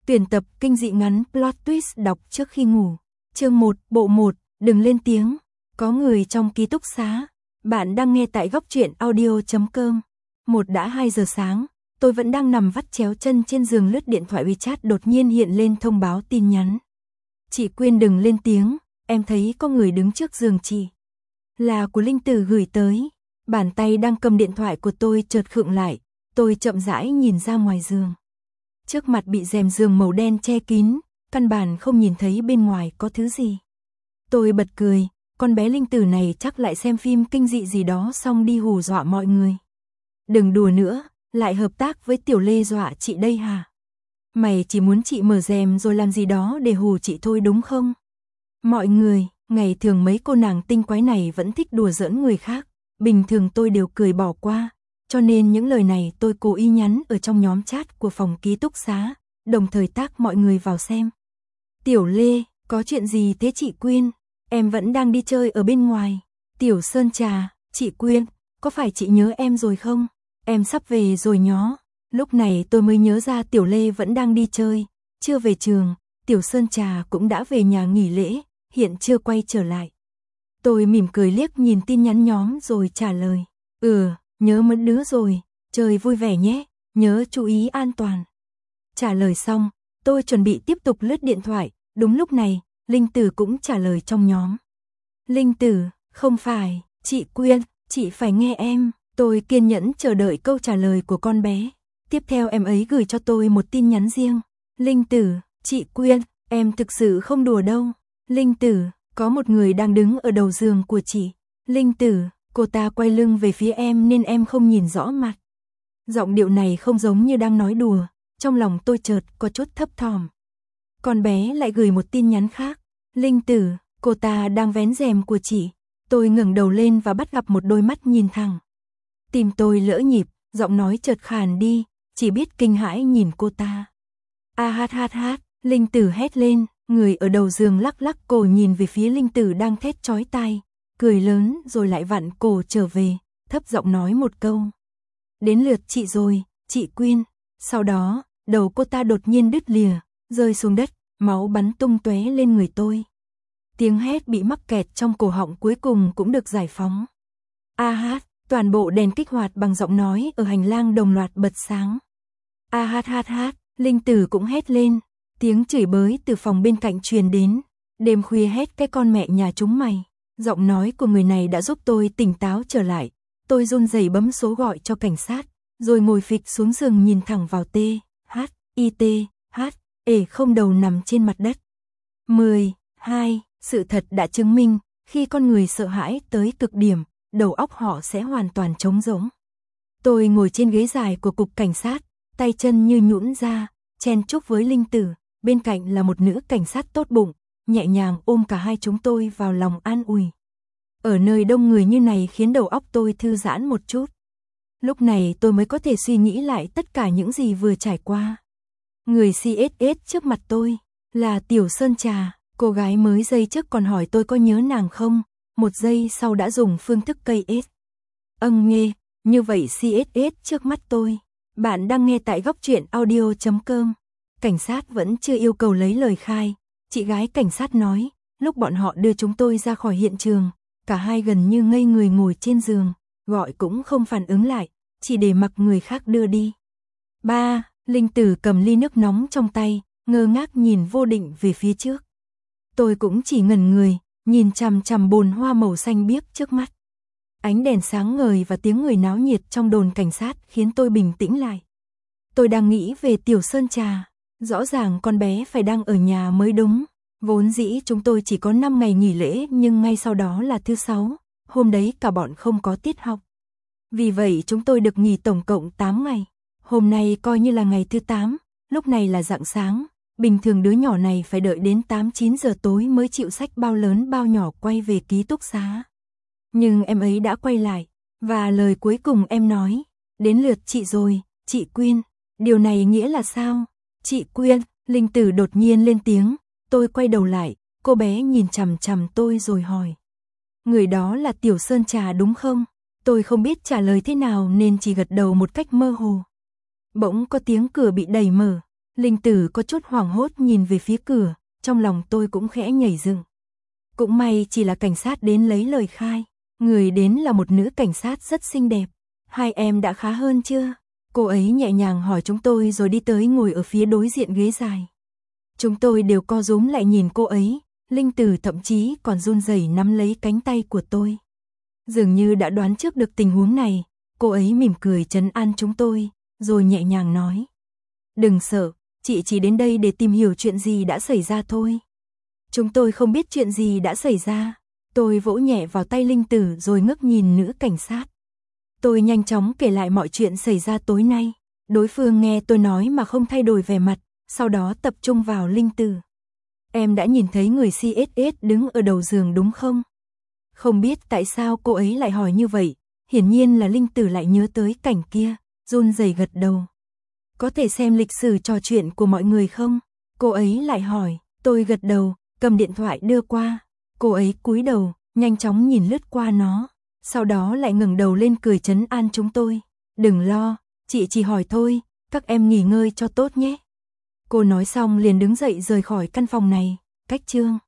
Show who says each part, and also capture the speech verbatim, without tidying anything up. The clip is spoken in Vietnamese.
Speaker 1: Tuyển tập kinh dị ngắn plot twist đọc trước khi ngủ. Chương một, bộ một, đừng lên tiếng. Có người trong ký túc xá. Bạn đang nghe tại góc truyện audio chấm com. Một đã hai giờ sáng, tôi vẫn đang nằm vắt chéo chân trên giường lướt điện thoại WeChat, đột nhiên hiện lên thông báo tin nhắn. Chị Quyên đừng lên tiếng, em thấy có người đứng trước giường chị. Là của Linh Tử gửi tới. Bàn tay đang cầm điện thoại của tôi chợt khựng lại, tôi chậm rãi nhìn ra ngoài giường. Trước mặt bị rèm giường màu đen che kín, căn bản không nhìn thấy bên ngoài có thứ gì. Tôi bật cười, con bé Linh Tử này chắc lại xem phim kinh dị gì đó xong đi hù dọa mọi người. Đừng đùa nữa, lại hợp tác với Tiểu Lê dọa chị đây hả? Mày chỉ muốn chị mở rèm rồi làm gì đó để hù chị thôi đúng không? Mọi người, ngày thường mấy cô nàng tinh quái này vẫn thích đùa giỡn người khác, bình thường tôi đều cười bỏ qua, cho nên những lời này tôi cố ý nhắn ở trong nhóm chat của phòng ký túc xá, đồng thời tag mọi người vào xem. Tiểu Lê, có chuyện gì thế chị Quyên? Em vẫn đang đi chơi ở bên ngoài. Tiểu Sơn Trà, chị Quyên, có phải chị nhớ em rồi không? Em sắp về rồi nhó. Lúc này tôi mới nhớ ra Tiểu Lê vẫn đang đi chơi, chưa về trường. Tiểu Sơn Trà cũng đã về nhà nghỉ lễ, hiện chưa quay trở lại. Tôi mỉm cười liếc nhìn tin nhắn nhóm rồi trả lời. Ừ, nhớ mất đứa rồi, chơi vui vẻ nhé, nhớ chú ý an toàn. Trả lời xong, tôi chuẩn bị tiếp tục lướt điện thoại, đúng lúc này, Linh Tử cũng trả lời trong nhóm. Linh Tử, không phải, chị Quyên, chị phải nghe em. Tôi kiên nhẫn chờ đợi câu trả lời của con bé. Tiếp theo em ấy gửi cho tôi một tin nhắn riêng. Linh Tử, chị Quyên, em thực sự không đùa đâu. Linh Tử, có một người đang đứng ở đầu giường của chị. Linh Tử, cô ta quay lưng về phía em nên em không nhìn rõ mặt. Giọng điệu này không giống như đang nói đùa, trong lòng tôi chợt có chút thấp thỏm. Con bé lại gửi một tin nhắn khác. Linh Tử, cô ta đang vén rèm của chị. Tôi ngẩng đầu lên và bắt gặp một đôi mắt nhìn thẳng. Tim tôi lỡ nhịp, giọng nói chợt khàn đi, chỉ biết kinh hãi nhìn cô ta. A hát hát hát, Linh Tử hét lên, người ở đầu giường lắc lắc cổ nhìn về phía Linh Tử đang thét chói tai, cười lớn rồi lại vặn cổ trở về, thấp giọng nói một câu. Đến lượt chị rồi, chị Quyên. Sau đó, đầu cô ta đột nhiên đứt lìa, rơi xuống đất, máu bắn tung tóe lên người tôi. Tiếng hét bị mắc kẹt trong cổ họng cuối cùng cũng được giải phóng. A hát, toàn bộ đèn kích hoạt bằng giọng nói ở hành lang đồng loạt bật sáng. A hát hát hát, Linh Tử cũng hét lên, tiếng chửi bới từ phòng bên cạnh truyền đến. Đêm khuya hét cái con mẹ nhà chúng mày. Giọng nói của người này đã giúp tôi tỉnh táo trở lại. Tôi run rẩy bấm số gọi cho cảnh sát, rồi ngồi phịch xuống giường nhìn thẳng vào T, H, I T, H, E không đầu nằm trên mặt đất. mười, hai, sự thật đã chứng minh, khi con người sợ hãi tới cực điểm, đầu óc họ sẽ hoàn toàn trống rỗng. Tôi ngồi trên ghế dài của cục cảnh sát, tay chân như nhũn ra, chen chúc với Linh Tử, bên cạnh là một nữ cảnh sát tốt bụng, nhẹ nhàng ôm cả hai chúng tôi vào lòng an ủi. Ở nơi đông người như này khiến đầu óc tôi thư giãn một chút. Lúc này tôi mới có thể suy nghĩ lại tất cả những gì vừa trải qua. Người xê ét ét trước mặt tôi là Tiểu Sơn Trà, cô gái mới giây trước còn hỏi tôi có nhớ nàng không, một giây sau đã dùng phương thức cây ét. Âng nghe, như vậy xê ét ét trước mắt tôi. Bạn đang nghe tại góc truyện audio chấm com. Cảnh sát vẫn chưa yêu cầu lấy lời khai. Chị gái cảnh sát nói, lúc bọn họ đưa chúng tôi ra khỏi hiện trường, cả hai gần như ngây người ngồi trên giường, gọi cũng không phản ứng lại, chỉ để mặc người khác đưa đi. Ba, Linh Tử cầm ly nước nóng trong tay, ngơ ngác nhìn vô định về phía trước. Tôi cũng chỉ ngẩn người, nhìn chằm chằm bồn hoa màu xanh biếc trước mắt. Ánh đèn sáng ngời và tiếng người náo nhiệt trong đồn cảnh sát khiến tôi bình tĩnh lại. Tôi đang nghĩ về Tiểu Sơn Trà, rõ ràng con bé phải đang ở nhà mới đúng. Vốn dĩ chúng tôi chỉ có năm ngày nghỉ lễ nhưng ngay sau đó là thứ sáu, hôm đấy cả bọn không có tiết học. Vì vậy chúng tôi được nghỉ tổng cộng tám ngày. Hôm nay coi như là ngày thứ tám, lúc này là rạng sáng. Bình thường đứa nhỏ này phải đợi đến tám chín giờ tối mới chịu xách bao lớn bao nhỏ quay về ký túc xá. Nhưng em ấy đã quay lại, và lời cuối cùng em nói, đến lượt chị rồi, chị Quyên. Điều này nghĩa là sao? Chị Quyên, Linh Tử đột nhiên lên tiếng, tôi quay đầu lại, cô bé nhìn chằm chằm tôi rồi hỏi. Người đó là Tiểu Sơn Trà đúng không? Tôi không biết trả lời thế nào nên chỉ gật đầu một cách mơ hồ. Bỗng có tiếng cửa bị đẩy mở, Linh Tử có chút hoảng hốt nhìn về phía cửa, trong lòng tôi cũng khẽ nhảy dựng. Cũng may chỉ là cảnh sát đến lấy lời khai, người đến là một nữ cảnh sát rất xinh đẹp. Hai em đã khá hơn chưa? Cô ấy nhẹ nhàng hỏi chúng tôi rồi đi tới ngồi ở phía đối diện ghế dài. Chúng tôi đều co rúm lại nhìn cô ấy, Linh Tử thậm chí còn run rẩy nắm lấy cánh tay của tôi. Dường như đã đoán trước được tình huống này, cô ấy mỉm cười trấn an chúng tôi, rồi nhẹ nhàng nói. Đừng sợ, chị chỉ đến đây để tìm hiểu chuyện gì đã xảy ra thôi. Chúng tôi không biết chuyện gì đã xảy ra. Tôi vỗ nhẹ vào tay Linh Tử rồi ngước nhìn nữ cảnh sát. Tôi nhanh chóng kể lại mọi chuyện xảy ra tối nay. Đối phương nghe tôi nói mà không thay đổi vẻ mặt, sau đó tập trung vào Linh Tử. Em đã nhìn thấy người xê ét ét đứng ở đầu giường đúng không? Không biết tại sao cô ấy lại hỏi như vậy, hiển nhiên là Linh Tử lại nhớ tới cảnh kia, run rẩy gật đầu. Có thể xem lịch sử trò chuyện của mọi người không? Cô ấy lại hỏi, tôi gật đầu, cầm điện thoại đưa qua. Cô ấy cúi đầu, nhanh chóng nhìn lướt qua nó, sau đó lại ngẩng đầu lên cười trấn an chúng tôi. Đừng lo, chị chỉ hỏi thôi, các em nghỉ ngơi cho tốt nhé. Cô nói xong liền đứng dậy rời khỏi căn phòng này. Cách chương